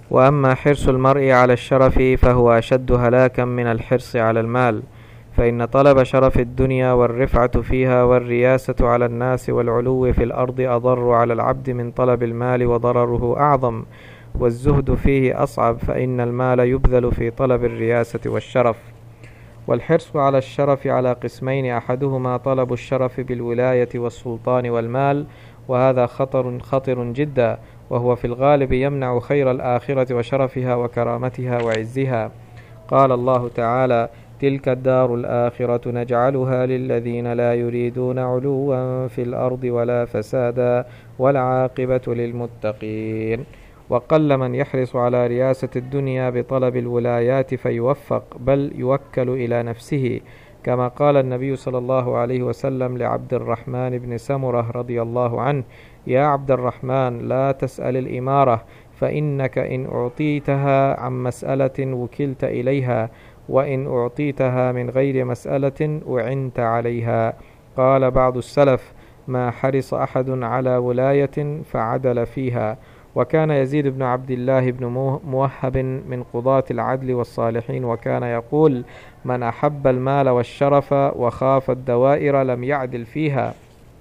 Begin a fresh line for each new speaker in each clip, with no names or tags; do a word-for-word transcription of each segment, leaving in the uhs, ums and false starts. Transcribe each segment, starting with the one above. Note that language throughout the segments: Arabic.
وأما حرص المرء على الشرف فهو أشد هلاكا من الحرص على المال، فإن طلب شرف الدنيا والرفعة فيها والرياسة على الناس والعلو في الأرض أضر على العبد من طلب المال، وضرره أعظم، والزهد فيه أصعب، فإن المال يبذل في طلب الرياسة والشرف. والحرص على الشرف على قسمين: أحدهما طلب الشرف بالولاية والسلطان والمال، وهذا خطر خطر جدا، وهو في الغالب يمنع خير الآخرة وشرفها وكرامتها وعزها. قال الله تعالى: تلك الدار الآخرة نجعلها للذين لا يريدون علوا في الأرض ولا فسادا والعاقبة للمتقين. وقل من يحرص على رياسة الدنيا بطلب الولايات فيوفق، بل يوكل إلى نفسه، كما قال النبي صلى الله عليه وسلم لعبد الرحمن بن سمرة رضي الله عنه: يا عبد الرحمن، لا تسأل الإمارة، فإنك إن أعطيتها عن مسألة وكلت إليها، وإن أعطيتها من غير مسألة أعنت عليها. قال بعض السلف: ما حرص أحد على ولاية فعدل فيها. وكان يزيد بن عبد الله بن موهب من قضاة العدل والصالحين، وكان يقول: من أحب المال والشرف وخاف الدوائر لم يعدل فيها.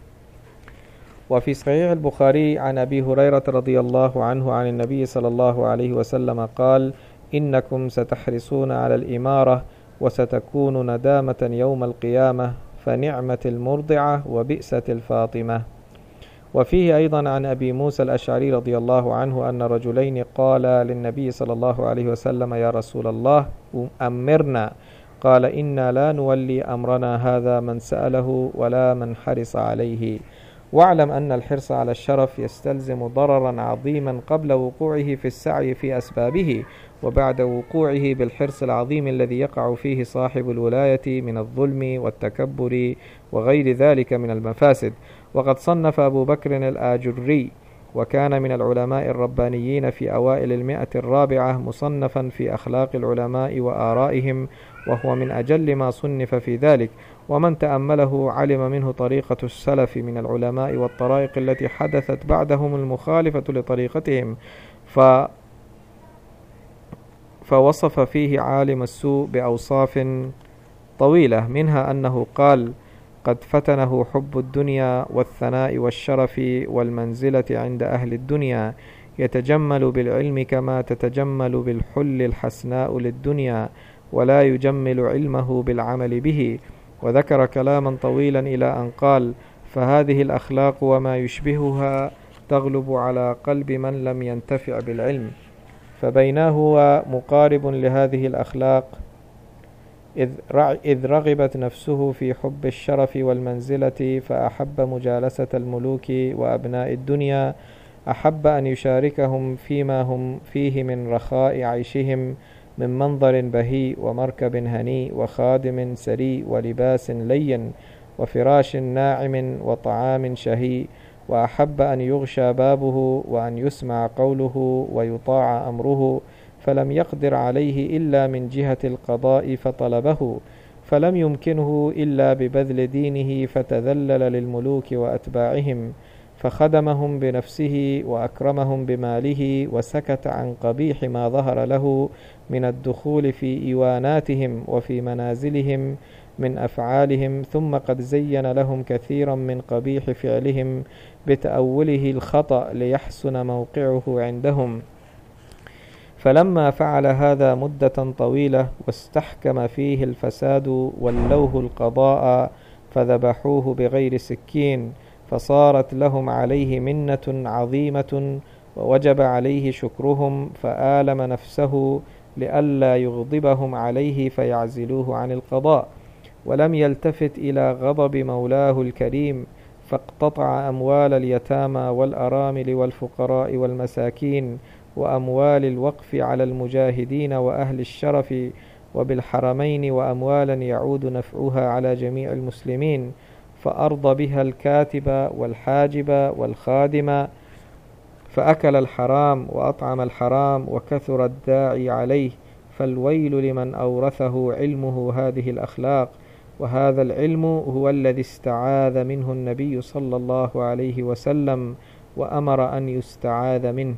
وفي صحيح البخاري عن أبي هريرة رضي الله عنه عن النبي صلى الله عليه وسلم قال: إنكم ستحرصون على الإمارة وستكون ندامة يوم القيامة، فنعمة المرضعة وبئست الفاطمة. وفيه أيضا عن أبي موسى الأشعري رضي الله عنه أن رجلين قالا للنبي صلى الله عليه وسلم: يا رسول الله، أمرنا. قال: إنا لا نولي أمرنا هذا من سأله ولا من حرص عليه. واعلم أن الحرص على الشرف يستلزم ضررا عظيما قبل وقوعه في السعي في أسبابه، وبعد وقوعه بالحرص العظيم الذي يقع فيه صاحب الولاية من الظلم والتكبر وغير ذلك من المفاسد. وقد صنف أبو بكر الآجري، وكان من العلماء الربانيين في أوائل المئة الرابعة، مصنفا في أخلاق العلماء وآرائهم، وهو من أجل ما صنف في ذلك. ومن تأمله علم منه طريقة السلف من العلماء والطرائق التي حدثت بعدهم المخالفة لطريقتهم، ف فوصف فيه عالم السوء بأوصاف طويلة، منها أنه قال: قد فتنه حب الدنيا والثناء والشرف والمنزلة عند أهل الدنيا، يتجمل بالعلم كما تتجمل بالحل الحسناء للدنيا، ولا يجمل علمه بالعمل به. وذكر كلاما طويلا إلى أن قال: فهذه الأخلاق وما يشبهها تغلب على قلب من لم ينتفع بالعلم. فبينه هو مقارب لهذه الأخلاق، إذ رغبت نفسه في حب الشرف والمنزلة، فأحب مجالسة الملوك وأبناء الدنيا، أحب أن يشاركهم فيما هم فيه من رخاء عيشهم، من منظر بهي ومركب هني وخادم سري ولباس لين وفراش ناعم وطعام شهي، وأحب أن يغشى بابه وأن يسمع قوله ويطاع أمره، فلم يقدر عليه إلا من جهة القضاء فطلبه، فلم يمكنه إلا ببذل دينه فتذلل للملوك وأتباعهم، فخدمهم بنفسه وأكرمهم بماله، وسكت عن قبيح ما ظهر له من الدخول في إيواناتهم وفي منازلهم من أفعالهم، ثم قد زين لهم كثيرا من قبيح فعلهم بتأوله الخطأ ليحسن موقعه عندهم. فلما فعل هذا مدة طويلة واستحكم فيه الفساد ولوه القضاء، فذبحوه بغير سكين، فصارت لهم عليه منة عظيمة، ووجب عليه شكرهم، فآلم نفسه لئلا يغضبهم عليه فيعزلوه عن القضاء، ولم يلتفت إلى غضب مولاه الكريم، فاقتطع أموال اليتامى والأرامل والفقراء والمساكين، وأموال الوقف على المجاهدين وأهل الشرف وبالحرمين، وأموالا يعود نفعها على جميع المسلمين، فأرضى بها الكاتب والحاجب والخادم، فأكل الحرام وأطعم الحرام وكثر الداعي عليه. فالويل لمن أورثه علمه هذه الأخلاق، وهذا العلم هو الذي استعاذ منه النبي صلى الله عليه وسلم وأمر أن يستعاذ منه.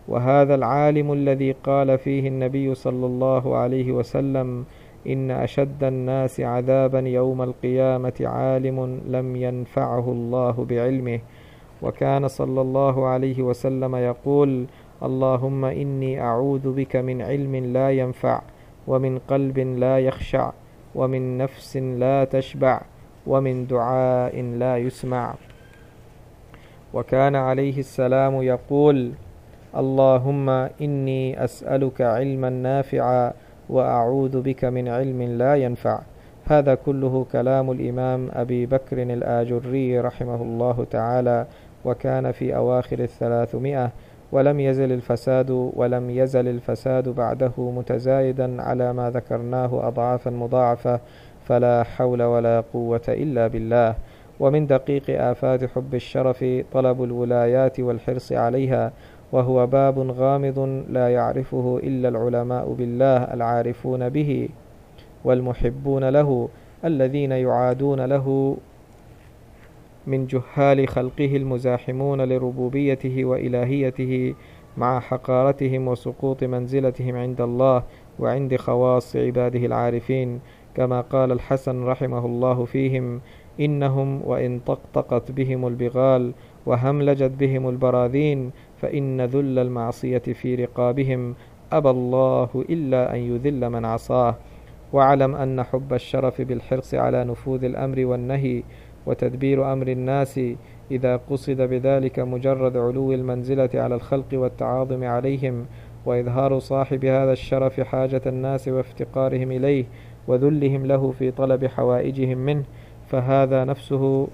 وهذا العالم الذي قال فيه النبي صلى الله عليه وسلم: إن أشد الناس عذابا يوم القيامة عالم لم ينفعه الله بعلمه. وكان صلى الله عليه وسلم يقول: اللهم إني أعوذ بك من علم لا ينفع، ومن قلب لا يخشع، ومن نفس لا تشبع، ومن دعاء لا يسمع. وكان عليه السلام يقول: اللهم إني أسألك علما نافعا وأعوذ بك من علم لا ينفع. هذا كله كلام الإمام أبي بكر الآجري رحمه الله تعالى، وكان في أواخر الثلاثمائة، ولم يزل الفساد ولم يزل الفساد بعده متزايدا على ما ذكرناه أضعافا مضاعفة، فلا حول ولا قوة إلا بالله. ومن دقيق آفات حب الشرف طلب الولايات والحرص عليها، وهو باب غامض لا يعرفه إلا العلماء بالله العارفون به والمحبون له، الذين يعادون له من جهال خلقه المزاحمون لربوبيته وإلهيته، مع حقارتهم وسقوط منزلتهم عند الله وعند خواص عباده العارفين، كما قال الحسن رحمه الله فيهم: إنهم وإن طقطقت بهم البغال وهملجت بهم البراذين، فإن ذل المعصية في رقابهم أبى الله إلا أن يذل من عصاه. واعلم أن حب الشرف بالحرص على نفوذ الأمر والنهي وتدبير أمر الناس، إذا قصد بذلك مجرد علو المنزلة على الخلق والتعاظم عليهم، وإظهار صاحب هذا الشرف حاجة الناس وافتقارهم إليه وذلهم له في طلب حوائجهم منه، فهذا نفسه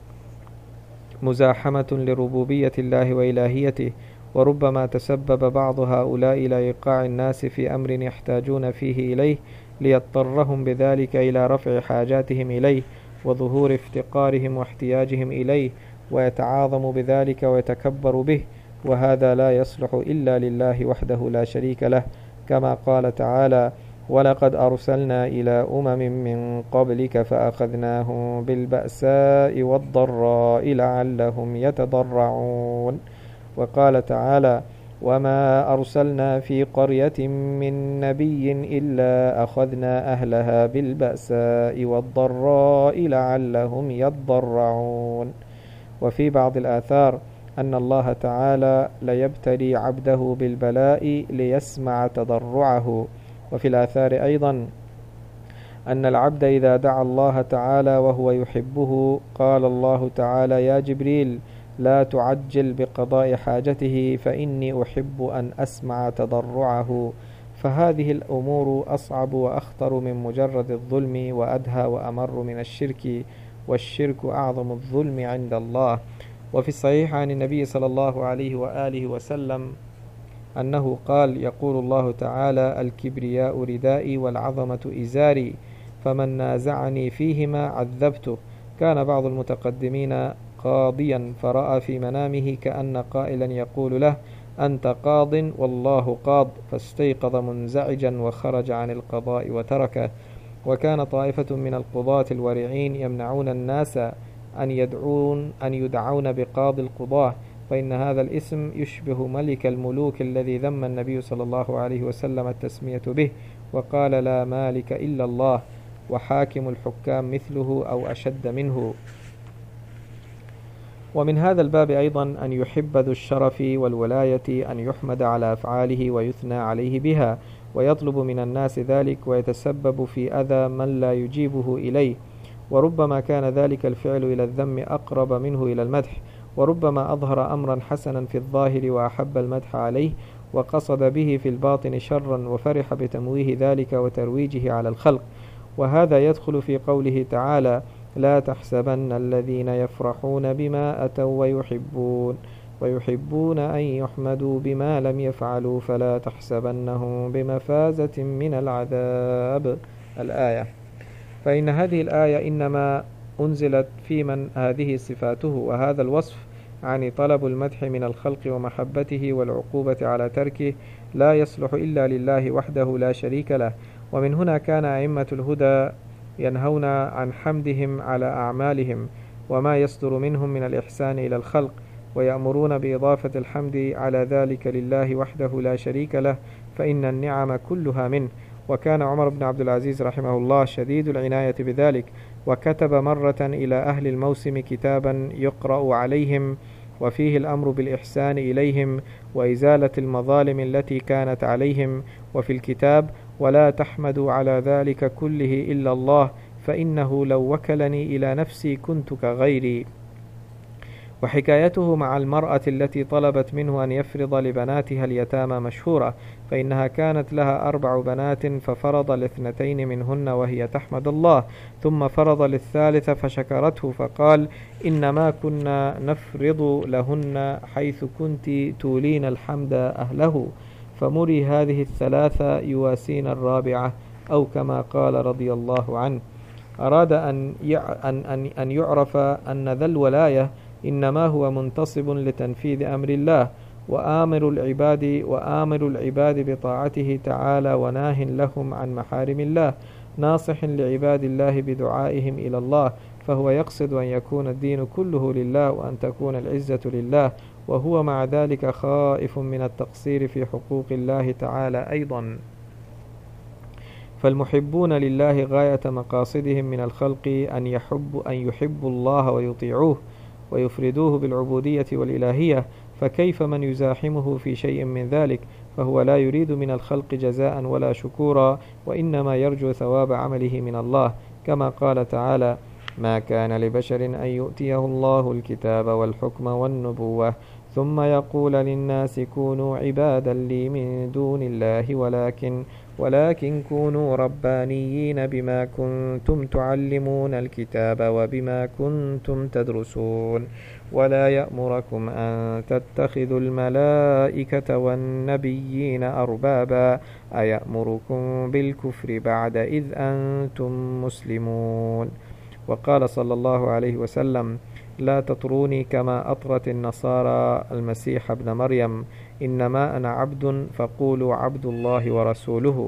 مزاحمة لربوبية الله وإلهيته. وربما تسبب بعض هؤلاء إلى إيقاع الناس في أمر يحتاجون فيه إليه، ليضطرهم بذلك إلى رفع حاجاتهم إليه وظهور افتقارهم واحتياجهم إليه، ويتعاظم بذلك ويتكبر به، وهذا لا يصلح إلا لله وحده لا شريك له، كما قال تعالى: ولقد أرسلنا إلى أمم من قبلك فأخذناهم بالبأساء والضراء لعلهم يتضرعون. وقال تعالى: وما أرسلنا في قرية من نبي إلا أخذنا أهلها بالبأساء والضراء لعلهم يضرعون. وفي بعض الآثار أن الله تعالى ليبتلي عبده بالبلاء ليسمع تضرعه. وفي الآثار أيضا أن العبد إذا دعا الله تعالى وهو يحبه، قال الله تعالى: يا جبريل لا تعجل بقضاء حاجته فإني أحب أن أسمع تضرعه. فهذه الأمور أصعب وأخطر من مجرد الظلم، وأدهى وأمر من الشرك، والشرك أعظم الظلم عند الله. وفي الصحيح عن النبي صلى الله عليه وآله وسلم أنه قال: يقول الله تعالى: الكبرياء ردائي والعظمة إزاري، فمن نازعني فيهما عذبته. كان بعض المتقدمين قاضيا فرأى في منامه كأن قائلا يقول له: أنت قاض والله قاض، فاستيقظ منزعجا وخرج عن القضاء وتركه. وكان طائفة من القضاة الورعين يمنعون الناس أن يدعون أن يدعون بقاضي القضاة، فإن هذا الاسم يشبه ملك الملوك الذي ذم النبي صلى الله عليه وسلم التسمية به، وقال: لا مالك إلا الله، وحاكم الحكام مثله أو أشد منه. ومن هذا الباب أيضا أن يحب ذو الشرف والولاية أن يحمد على أفعاله ويثنى عليه بها، ويطلب من الناس ذلك، ويتسبب في أذى من لا يجيبه إليه. وربما كان ذلك الفعل إلى الذم أقرب منه إلى المدح، وربما أظهر أمرا حسنا في الظاهر وأحب المدح عليه، وقصد به في الباطن شرا وفرح بتمويه ذلك وترويجه على الخلق. وهذا يدخل في قوله تعالى: لا تحسبن الذين يفرحون بما أتوا ويحبون ويحبون أن يحمدوا بما لم يفعلوا فلا تحسبنهم بمفازة من العذاب. الآية. فإن هذه الآية إنما أنزلت في من هذه صفاته وهذا الوصف، عن طلب المدح من الخلق ومحبته والعقوبة على تركه، لا يصلح إلا لله وحده لا شريك له. ومن هنا كان أئمة الهدى ينهون عن حمدهم على أعمالهم وما يصدر منهم من الإحسان إلى الخلق، ويأمرون بإضافة الحمد على ذلك لله وحده لا شريك له، فإن النعم كلها منه. وكان عمر بن عبد العزيز رحمه الله شديد العناية بذلك، وكتب مرة إلى أهل الموسم كتابا يقرأ عليهم وفيه الأمر بالإحسان إليهم وإزالة المظالم التي كانت عليهم، وفي الكتاب: ولا تحمدوا على ذلك كله إلا الله، فإنه لو وكلني إلى نفسي كنت كغيري. وحكايته مع المرأة التي طلبت منه أن يفرض لبناتها اليتامى مشهورة، فإنها كانت لها أربع بنات ففرض لاثنتين منهن وهي تحمد الله، ثم فرض للثالثة فشكرته فقال: إنما كنا نفرض لهن حيث كنت تولين الحمد أهله، فمري هذه الثلاثة يواسين الرابعة، أو كما قال رضي الله عنه. أراد أن أن يعرف أن ذا الولاية إنما هو منتصب لتنفيذ أمر الله، وآمر العباد وآمر العباد بطاعته تعالى، وناه لهم عن محارم الله، ناصح لعباد الله بدعائهم إلى الله، فهو يقصد أن يكون الدين كله لله، وأن تكون العزة لله، وهو مع ذلك خائف من التقصير في حقوق الله تعالى أيضا. فالمحبون لله غاية مقاصدهم من الخلق أن يحب أن يحبوا الله ويطيعوه ويفردوه بالعبودية والإلهية، فكيف من يزاحمه في شيء من ذلك؟ فهو لا يريد من الخلق جزاء ولا شكورا، وإنما يرجو ثواب عمله من الله، كما قال تعالى: ما كان لبشر أن يؤتيه الله الكتاب والحكم والنبوة ثم يقول للناس كونوا عبادا لي من دون الله ولكن ولكن كونوا ربانيين بما كنتم تعلمون الكتاب وبما كنتم تدرسون ولا يأمركم أن تتخذوا الملائكة والنبيين أربابا أيأمركم بالكفر بعد إذ أنتم مسلمون. وقال صلى الله عليه وسلم: لا تطروني كما أطرت النصارى المسيح ابن مريم، إنما أنا عبد فقولوا عبد الله ورسوله.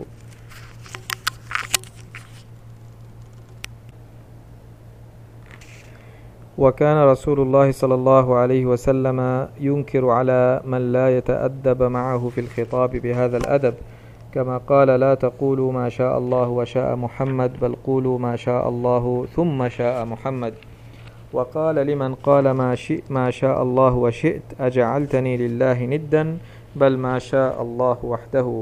وكان رسول الله صلى الله عليه وسلم ينكر على من لا يتأدب معه في الخطاب بهذا الأدب، كما قال: لا تقولوا ما شاء الله وشاء محمد، بل قولوا ما شاء الله ثم شاء محمد. وقال لمن قال ما, شئ ما شاء الله وشئت أجعلتني لله ندا، بل ما شاء الله وحده.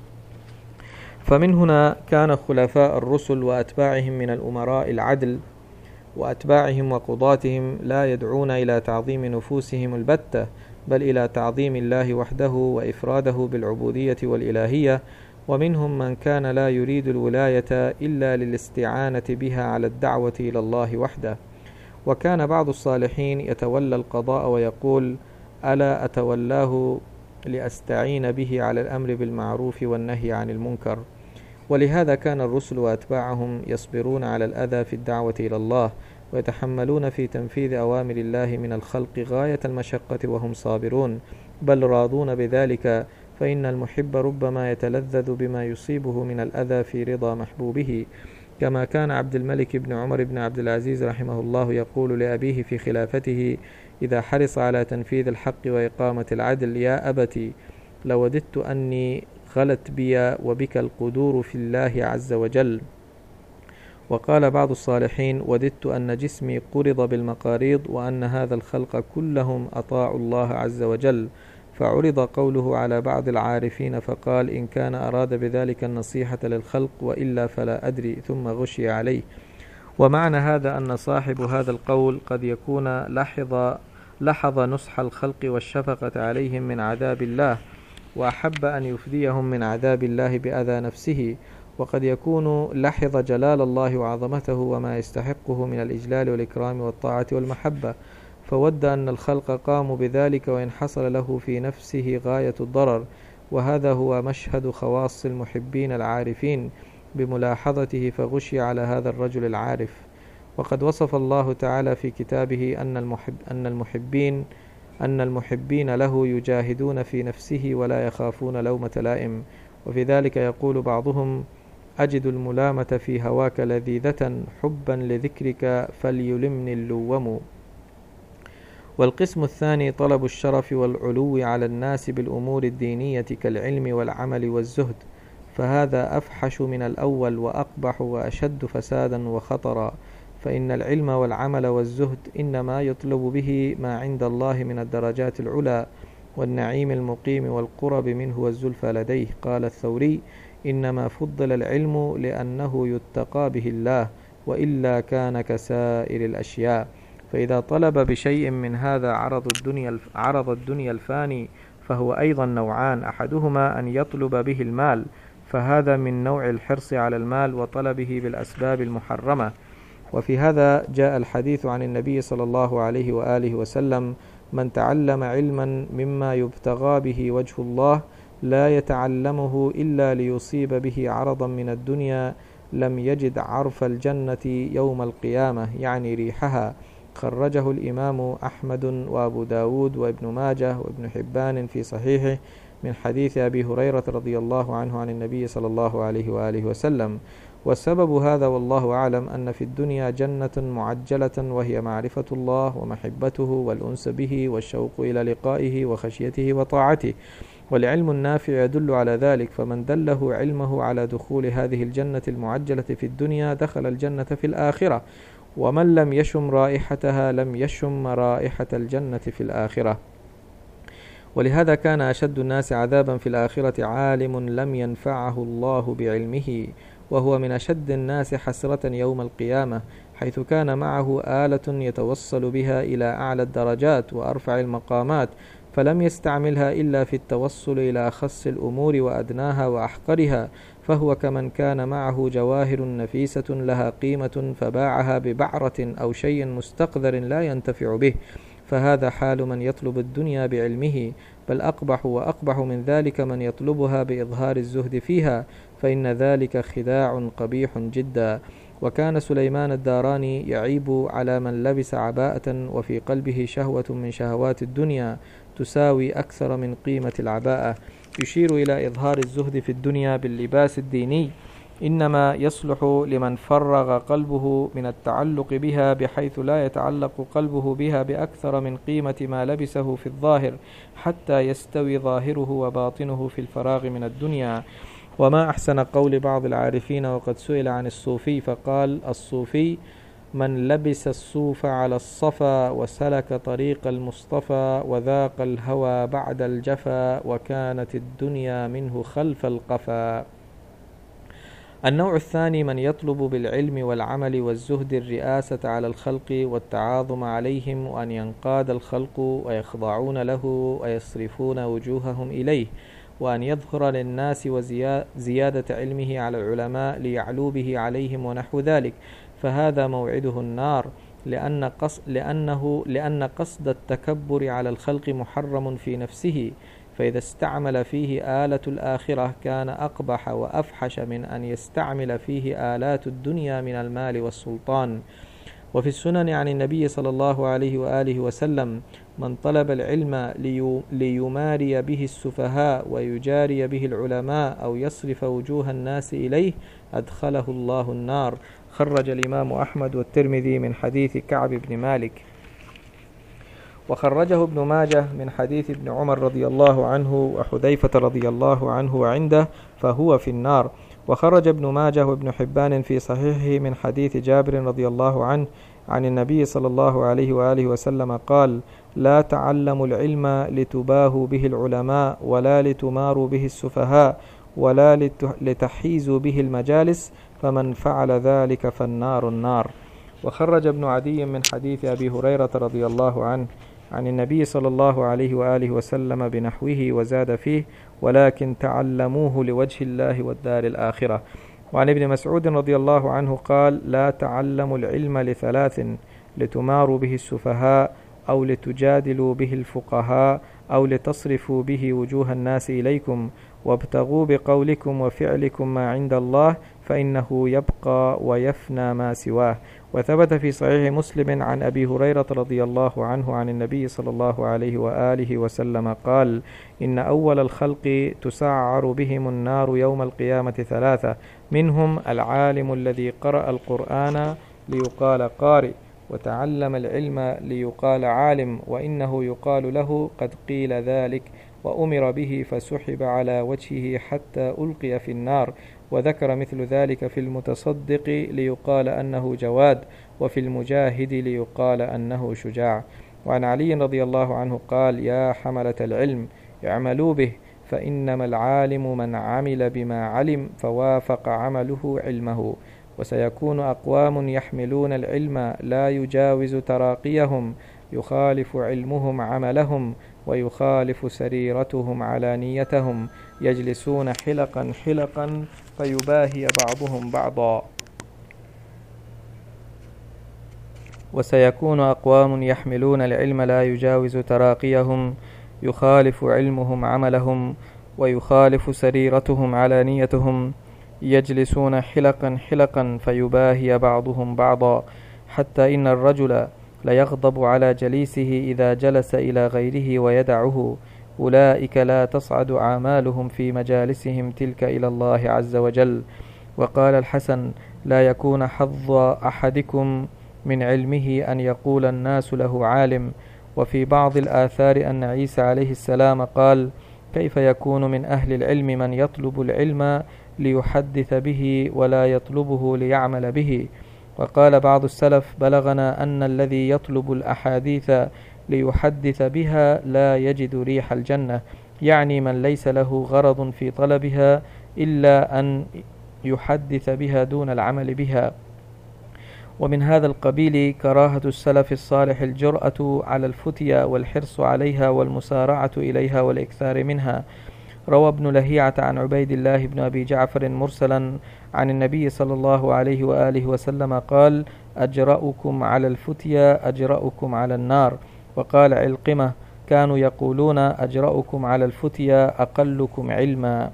فمن هنا كان خلفاء الرسل وأتباعهم من الأمراء العدل وأتباعهم وقضاتهم لا يدعون إلى تعظيم نفوسهم البتة، بل إلى تعظيم الله وحده وإفراده بالعبودية والإلهية. ومنهم من كان لا يريد الولاية إلا للاستعانة بها على الدعوة إلى الله وحده. وكان بعض الصالحين يتولى القضاء ويقول: ألا أتولاه لأستعين به على الأمر بالمعروف والنهي عن المنكر. ولهذا كان الرسل وأتباعهم يصبرون على الأذى في الدعوة إلى الله، ويتحملون في تنفيذ أوامر الله من الخلق غاية المشقة وهم صابرون، بل راضون بذلك، فإن المحب ربما يتلذذ بما يصيبه من الأذى في رضا محبوبه، كما كان عبد الملك بن عمر بن عبد العزيز رحمه الله يقول لأبيه في خلافته إذا حرص على تنفيذ الحق وإقامة العدل: يا أبتي لوددت أني غلت بي وبك القدور في الله عز وجل. وقال بعض الصالحين: وددت أن جسمي قرض بالمقاريض وأن هذا الخلق كلهم أطاعوا الله عز وجل. فعرض قوله على بعض العارفين فقال: إن كان أراد بذلك النصيحة للخلق وإلا فلا أدري، ثم غشي عليه. ومعنى هذا أن صاحب هذا القول قد يكون لحظ, لحظ نصح الخلق والشفقة عليهم من عذاب الله، وأحب أن يفديهم من عذاب الله بأذى نفسه، وقد يكون لحظ جلال الله وعظمته وما يستحقه من الإجلال والإكرام والطاعة والمحبة، فود أن الخلق قاموا بذلك وإن حصل له في نفسه غاية الضرر. وهذا هو مشهد خواص المحبين العارفين بملاحظته، فغشي على هذا الرجل العارف. وقد وصف الله تعالى في كتابه أن المحب أن المحبين أن المحبين له يجاهدون في نفسه ولا يخافون لومة لائم. وفي ذلك يقول بعضهم: أجد الملامة في هواك لذيذة، حبا لذكرك فليلمني اللوم. والقسم الثاني طلب الشرف والعلو على الناس بالأمور الدينية كالعلم والعمل والزهد، فهذا أفحش من الأول وأقبح وأشد فسادا وخطرا، فإن العلم والعمل والزهد إنما يطلب به ما عند الله من الدرجات العلى والنعيم المقيم والقرب منه والزلفى لديه. قال الثوري: إنما فضل العلم لأنه يتقى به الله، وإلا كان كسائر الأشياء. فإذا طلب بشيء من هذا عرض الدنيا عرض الدنيا الفاني فهو أيضا نوعان: أحدهما أن يطلب به المال، فهذا من نوع الحرص على المال وطلبه بالأسباب المحرمة. وفي هذا جاء الحديث عن النبي صلى الله عليه وآله وسلم: من تعلم علما مما يبتغى به وجه الله لا يتعلمه إلا ليصيب به عرضا من الدنيا لم يجد عرف الجنة يوم القيامة، يعني ريحها. خرجه الإمام أحمد وأبو داود وابن ماجه وابن حبان في صحيحه من حديث أبي هريرة رضي الله عنه عن النبي صلى الله عليه وآله وسلم. والسبب هذا والله أعلم أن في الدنيا جنة معجلة، وهي معرفة الله ومحبته والأنس به والشوق إلى لقائه وخشيته وطاعته، والعلم النافع يدل على ذلك. فمن دله علمه على دخول هذه الجنة المعجلة في الدنيا دخل الجنة في الآخرة، ومن لم يشم رائحتها لم يشم رائحة الجنة في الآخرة. ولهذا كان أشد الناس عذابا في الآخرة عالم لم ينفعه الله بعلمه، وهو من أشد الناس حسرة يوم القيامة، حيث كان معه آلة يتوصل بها إلى أعلى الدرجات وأرفع المقامات، فلم يستعملها إلا في التوصل إلى أخص الأمور وأدناها وأحقرها، فهو كمن كان معه جواهر نفيسة لها قيمة فباعها ببعرة أو شيء مستقذر لا ينتفع به، فهذا حال من يطلب الدنيا بعلمه. بل أقبح وأقبح من ذلك من يطلبها بإظهار الزهد فيها، فإن ذلك خداع قبيح جدا. وكان سليمان الداراني يعيب على من لبس عباءة وفي قلبه شهوة من شهوات الدنيا تساوي أكثر من قيمة العباءة، يشير إلى إظهار الزهد في الدنيا باللباس الديني إنما يصلح لمن فرغ قلبه من التعلق بها، بحيث لا يتعلق قلبه بها بأكثر من قيمة ما لبسه في الظاهر، حتى يستوي ظاهره وباطنه في الفراغ من الدنيا. وما أحسن قول بعض العارفين وقد سئل عن الصوفي فقال: الصوفي من لبس الصوف على الصفا وسلك طريق المصطفى وذاق الهوى بعد الجفا وكانت الدنيا منه خلف القفا. النوع الثاني من يطلب بالعلم والعمل والزهد الرئاسة على الخلق والتعاظم عليهم، وأن ينقاد الخلق ويخضعون له ويصرفون وجوههم إليه، وأن يظهر للناس وزيادة علمه على العلماء ليعلو به عليهم ونحو ذلك، فهذا موعده النار، لأن قص لأنه لأن قصد التكبر على الخلق محرم في نفسه، فإذا استعمل فيه آلة الآخرة كان أقبح وأفحش من أن يستعمل فيه آلات الدنيا من المال والسلطان. وفي السنن عن النبي صلى الله عليه وآله وسلم: من طلب العلم ليماري به السفهاء ويجاري به العلماء أو يصرف وجوه الناس إليه أدخله الله النار. خرج الإمام أحمد والترمذي من حديث كعب بن مالك. وخرجه ابن ماجه من حديث ابن عمر رضي الله عنه وحذيفة رضي الله عنه وعنده، فهو في النار. وخرج ابن ماجه وابن حبان في صحيحه من حديث جابر رضي الله عنه عن النبي صلى الله عليه وآله وسلم قال: لا تعلموا العلم لتباهوا به العلماء، ولا لتماروا به السفهاء، ولا لتحيزوا به المجالس، فمن فعل ذلك فالنار النار. وخرج ابن عدي من حديث أبي هريرة رضي الله عنه عن النبي صلى الله عليه وآله وسلم بنحوه وزاد فيه: ولكن تعلموه لوجه الله والدار الآخرة. وعن ابن مسعود رضي الله عنه قال: لا تعلموا العلم لثلاث: لتماروا به السفهاء، أو لتجادلوا به الفقهاء، أو لتصرفوا به وجوه الناس إليكم، وابتغوا بقولكم وفعلكم ما عند الله، فإنه يبقى ويفنى ما سواه. وثبت في صحيح مسلم عن أبي هريرة رضي الله عنه عن النبي صلى الله عليه وآله وسلم قال: إن أول الخلق تسعر بهم النار يوم القيامة ثلاثة: منهم العالم الذي قرأ القرآن ليقال قارئ، وتعلم العلم ليقال عالم، وإنه يقال له قد قيل ذلك، وأمر به فسحب على وجهه حتى ألقي في النار. وذكر مثل ذلك في المتصدق ليقال أنه جواد، وفي المجاهد ليقال أنه شجاع. وعن علي رضي الله عنه قال: يا حملة العلم اعملوا به، فإنما العالم من عمل بما علم فوافق عمله علمه. وسيكون أقوام يحملون العلم لا يجاوز تراقيهم، يخالف علمهم عملهم، ويخالف سريرتهم علانيتهم، يجلسون حلقا حلقا فيباهي بعضهم بعضا. وسيكون أقوام يحملون العلم لا يجاوز تراقيهم، يخالف علمهم عملهم، ويخالف سريرتهم علانيتهم، يجلسون حلقا حلقا فيباهي بعضهم بعضا، حتى إن الرجل ليغضب على جليسه إذا جلس إلى غيره ويدعه. أولئك لا تصعد أعمالهم في مجالسهم تلك إلى الله عز وجل. وقال الحسن: لا يكون حظ أحدكم من علمه أن يقول الناس له عالم. وفي بعض الآثار أن عيسى عليه السلام قال: كيف يكون من أهل العلم من يطلب العلم ليحدث به ولا يطلبه ليعمل به؟ وقال بعض السلف: بلغنا أن الذي يطلب الأحاديث ليحدث بها لا يجد ريح الجنة، يعني من ليس له غرض في طلبها إلا أن يحدث بها دون العمل بها. ومن هذا القبيل كراهة السلف الصالح الجرأة على الفتيا والحرص عليها والمسارعة إليها والإكثار منها. روى ابن لهيعة عن عبيد الله بن أبي جعفر مرسلا عن النبي صلى الله عليه وآله وسلم قال: أجرأكم على الفتيا أجرأكم على النار. وقال علقمة: كانوا يقولون أجرأكم على الفتيا أقلكم علما.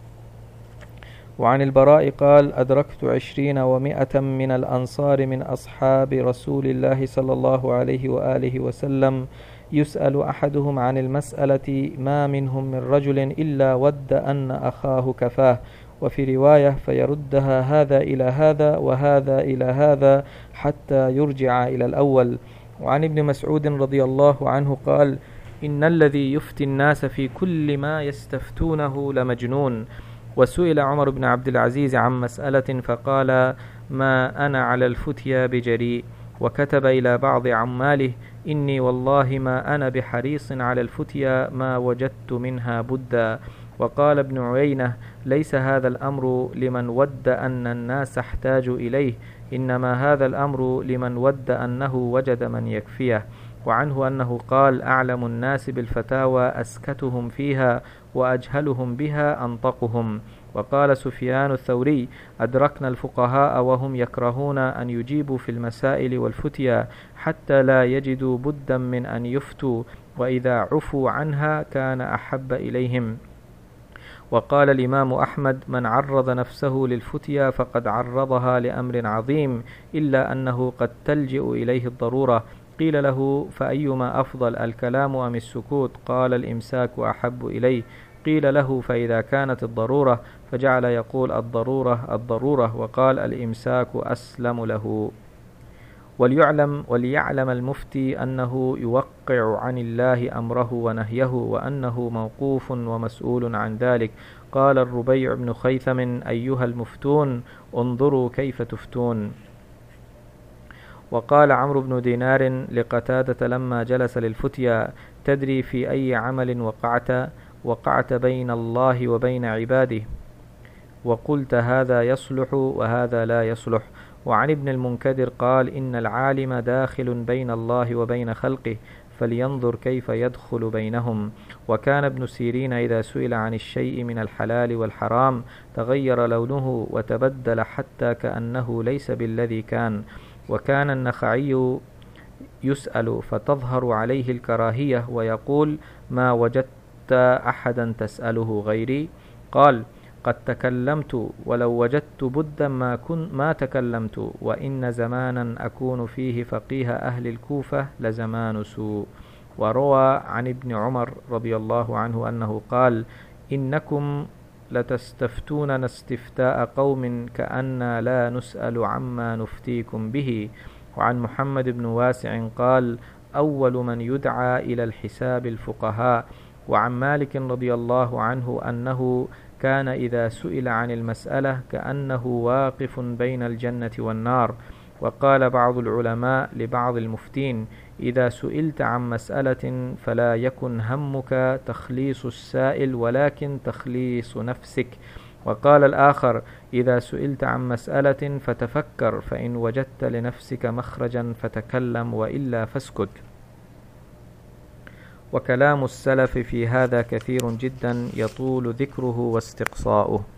وعن البراء قال: أدركت عشرين ومائة من الأنصار من أصحاب رسول الله صلى الله عليه وآله وسلم يسأل أحدهم عن المسألة ما منهم من رجل إلا ود أن أخاه كفاه، وفي رواية: فيردها هذا إلى هذا وهذا إلى هذا حتى يرجع إلى الأول. وعن ابن مسعود رضي الله عنه قال: إن الذي يفتي الناس في كل ما يستفتونه لمجنون. وسئل عمر بن عبد العزيز عن مسألة فقال: ما أنا على الفتيا بجريء. وكتب إلى بعض عماله: إني والله ما أنا بحريص على الفتيا ما وجدت منها بدا. وقال ابن عيينة: ليس هذا الأمر لمن ود أن الناس احتاجوا إليه، إنما هذا الأمر لمن ود أنه وجد من يكفيه. وعنه أنه قال: أعلم الناس بالفتاوى أسكتهم فيها، وأجهلهم بها أنطقهم. وقال سفيان الثوري: أدركنا الفقهاء وهم يكرهون أن يجيبوا في المسائل والفتيا حتى لا يجدوا بدا من أن يفتوا، وإذا عفوا عنها كان أحب إليهم. وقال الإمام أحمد: من عرض نفسه للفتيا فقد عرضها لأمر عظيم، إلا أنه قد تلجئ إليه الضرورة. قيل له: فأيما أفضل، الكلام أم السكوت؟ قال: الإمساك أحب إليه. قيل له: فإذا كانت الضرورة؟ فجعل يقول: الضرورة الضرورة، وقال: الإمساك أسلم له. وليعلم, وليعلم المفتي أنه يوقع عن الله أمره ونهيه، وأنه موقوف ومسؤول عن ذلك. قال الربيع بن خيثم: أيها المفتون، انظروا كيف تفتون. وقال عمرو بن دينار لقتادة لما جلس للفتيا: تدري في أي عمل وقعت؟ وقعت بين الله وبين عباده، وقلت هذا يصلح وهذا لا يصلح. وعن ابن المنكدر قال: إن العالم داخل بين الله وبين خلقه، فلينظر كيف يدخل بينهم. وكان ابن سيرين إذا سئل عن الشيء من الحلال والحرام تغير لونه وتبدل حتى كأنه ليس بالذي كان. وكان النخعي يسأل فتظهر عليه الكراهية ويقول: ما وجدت أحدا تسأله غيري؟ قال: قد تكلمت، ولو وجدت بدا ما, كن ما تكلمت، وإن زمانا أكون فيه فقيه أهل الكوفة لزمان سوء. وروى عن ابن عمر رضي الله عنه أنه قال: إنكم لتستفتون استفتاء قوم كأننا لا نسأل عما نفتيكم به. وعن محمد بن واسع قال: أول من يدعى إلى الحساب الفقهاء. وعن مالك رضي الله عنه أنه كان إذا سئل عن المسألة كأنه واقف بين الجنة والنار. وقال بعض العلماء لبعض المفتين: إذا سئلت عن مسألة فلا يكن همك تخليص السائل ولكن تخليص نفسك. وقال الآخر: إذا سئلت عن مسألة فتفكر، فإن وجدت لنفسك مخرجا فتكلم، وإلا فاسكت. وكلام السلف في هذا كثير جدا يطول ذكره واستقصاؤه.